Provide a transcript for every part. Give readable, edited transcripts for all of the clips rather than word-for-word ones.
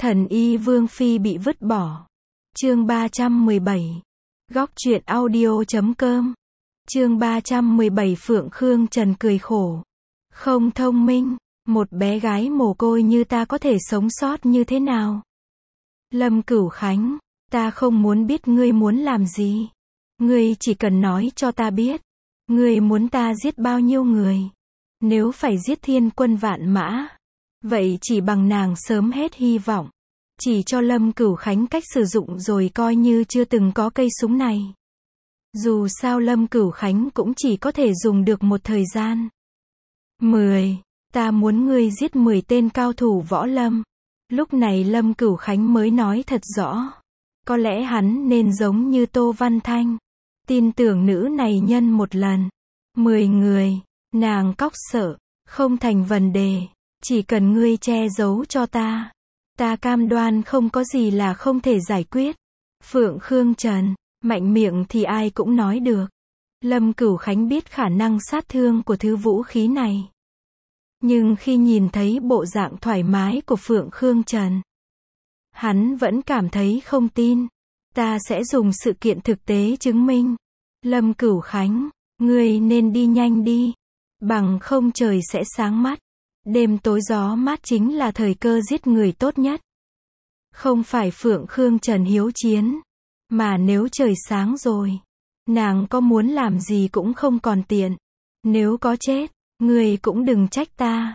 Thần y Vương Phi bị vứt bỏ. Chương 317. Góc truyện audio.com. Chương 317 Phượng Khương Trần cười khổ. Không thông minh, một bé gái mồ côi như ta có thể sống sót như thế nào? Lâm Cửu Khánh, ta không muốn biết ngươi muốn làm gì. Ngươi chỉ cần nói cho ta biết. Ngươi muốn ta giết bao nhiêu người? Nếu phải giết thiên quân vạn mã, vậy chỉ bằng nàng sớm hết hy vọng. Chỉ cho Lâm Cửu Khánh cách sử dụng rồi coi như chưa từng có cây súng này. Dù sao Lâm Cửu Khánh cũng chỉ có thể dùng được một thời gian. 10. Ta muốn ngươi giết 10 tên cao thủ võ lâm. Lúc này Lâm Cửu Khánh mới nói thật rõ. Có lẽ hắn nên giống như Tô Văn Thanh. Tin tưởng nữ này nhân một lần. 10 người, nàng cóc sợ, không thành vấn đề. Chỉ cần ngươi che giấu cho ta. Ta cam đoan không có gì là không thể giải quyết. Phượng Khương Trần, mạnh miệng thì ai cũng nói được. Lâm Cửu Khánh biết khả năng sát thương của thứ vũ khí này. Nhưng khi nhìn thấy bộ dạng thoải mái của Phượng Khương Trần, hắn vẫn cảm thấy không tin. Ta sẽ dùng sự kiện thực tế chứng minh. Lâm Cửu Khánh, ngươi nên đi nhanh đi. Bằng không trời sẽ sáng mắt. Đêm tối gió mát chính là thời cơ giết người tốt nhất. Không phải Phượng Khương Trần hiếu chiến. Mà nếu trời sáng rồi, nàng có muốn làm gì cũng không còn tiện. Nếu có chết, người cũng đừng trách ta.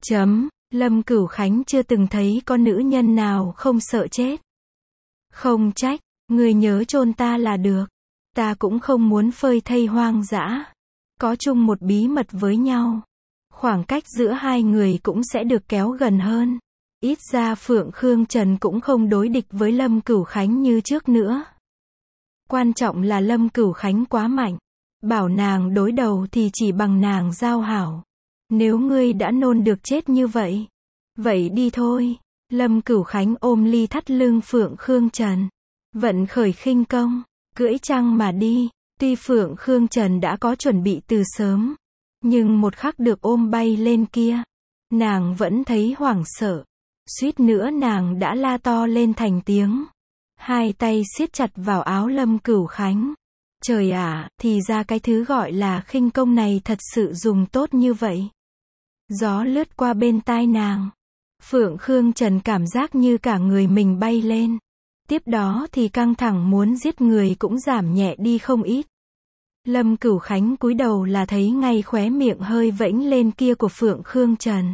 Lâm Cửu Khánh chưa từng thấy có nữ nhân nào không sợ chết. Không trách, người nhớ chôn ta là được. Ta cũng không muốn phơi thây hoang dã. Có chung một bí mật với nhau. Khoảng cách giữa hai người cũng sẽ được kéo gần hơn. Ít ra Phượng Khương Trần cũng không đối địch với Lâm Cửu Khánh như trước nữa. Quan trọng là Lâm Cửu Khánh quá mạnh. Bảo nàng đối đầu thì chỉ bằng nàng giao hảo. Nếu ngươi đã nôn được chết như vậy, vậy đi thôi. Lâm Cửu Khánh ôm ly thắt lưng Phượng Khương Trần. Vận khởi khinh công, cưỡi trăng mà đi. Tuy Phượng Khương Trần đã có chuẩn bị từ sớm, nhưng một khắc được ôm bay lên kia, nàng vẫn thấy hoảng sợ. Suýt nữa nàng đã la to lên thành tiếng. Hai tay siết chặt vào áo Lâm Cửu Khánh. Trời ạ, thì ra cái thứ gọi là khinh công này thật sự dùng tốt như vậy. Gió lướt qua bên tai nàng. Phượng Khương Trần cảm giác như cả người mình bay lên. Tiếp đó thì căng thẳng muốn giết người cũng giảm nhẹ đi không ít. Lâm Cửu Khánh cúi đầu là thấy ngay khóe miệng hơi vẫy lên kia của Phượng Khương Trần.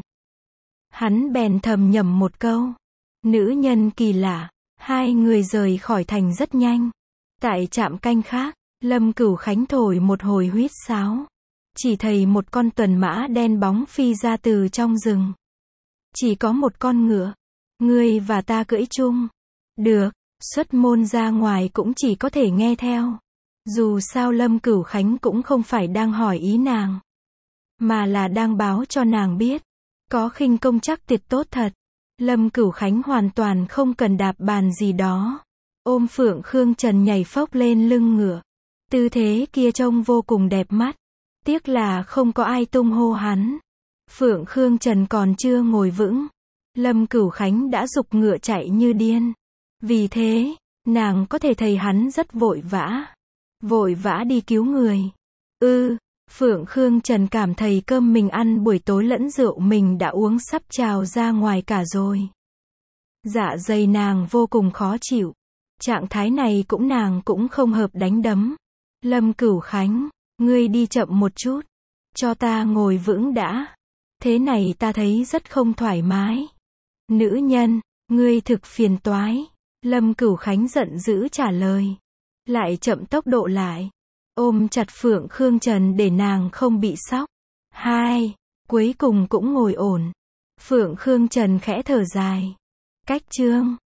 Hắn bèn thầm nhẩm một câu. Nữ nhân kỳ lạ. Hai người rời khỏi thành rất nhanh. Tại trạm canh khác, Lâm Cửu Khánh thổi một hồi huýt sáo. Chỉ thấy một con tuần mã đen bóng phi ra từ trong rừng. Chỉ có một con ngựa. Ngươi và ta cưỡi chung. Được, xuất môn ra ngoài cũng chỉ có thể nghe theo. Dù sao Lâm Cửu Khánh cũng không phải đang hỏi ý nàng, mà là đang báo cho nàng biết. Có khinh công chắc tuyệt tốt thật. Lâm Cửu Khánh hoàn toàn không cần đạp bàn gì đó. Ôm Phượng Khương Trần nhảy phốc lên lưng ngựa. Tư thế kia trông vô cùng đẹp mắt. Tiếc là không có ai tung hô hắn. Phượng Khương Trần còn chưa ngồi vững, Lâm Cửu Khánh đã giục ngựa chạy như điên. Vì thế, nàng có thể thấy hắn rất vội vã. Vội vã đi cứu người. Phượng Khương Trần cảm thấy cơm mình ăn buổi tối lẫn rượu mình đã uống sắp trào ra ngoài cả rồi. Dạ dày nàng vô cùng khó chịu. Trạng thái này nàng cũng không hợp đánh đấm. Lâm Cửu Khánh, ngươi đi chậm một chút. Cho ta ngồi vững đã. Thế này ta thấy rất không thoải mái. Nữ nhân, ngươi thực phiền toái. Lâm Cửu Khánh giận dữ trả lời. Lại chậm tốc độ lại. Ôm chặt Phượng Khương Trần để nàng không bị sốc. Cuối cùng cũng ngồi ổn. Phượng Khương Trần khẽ thở dài. Cách chương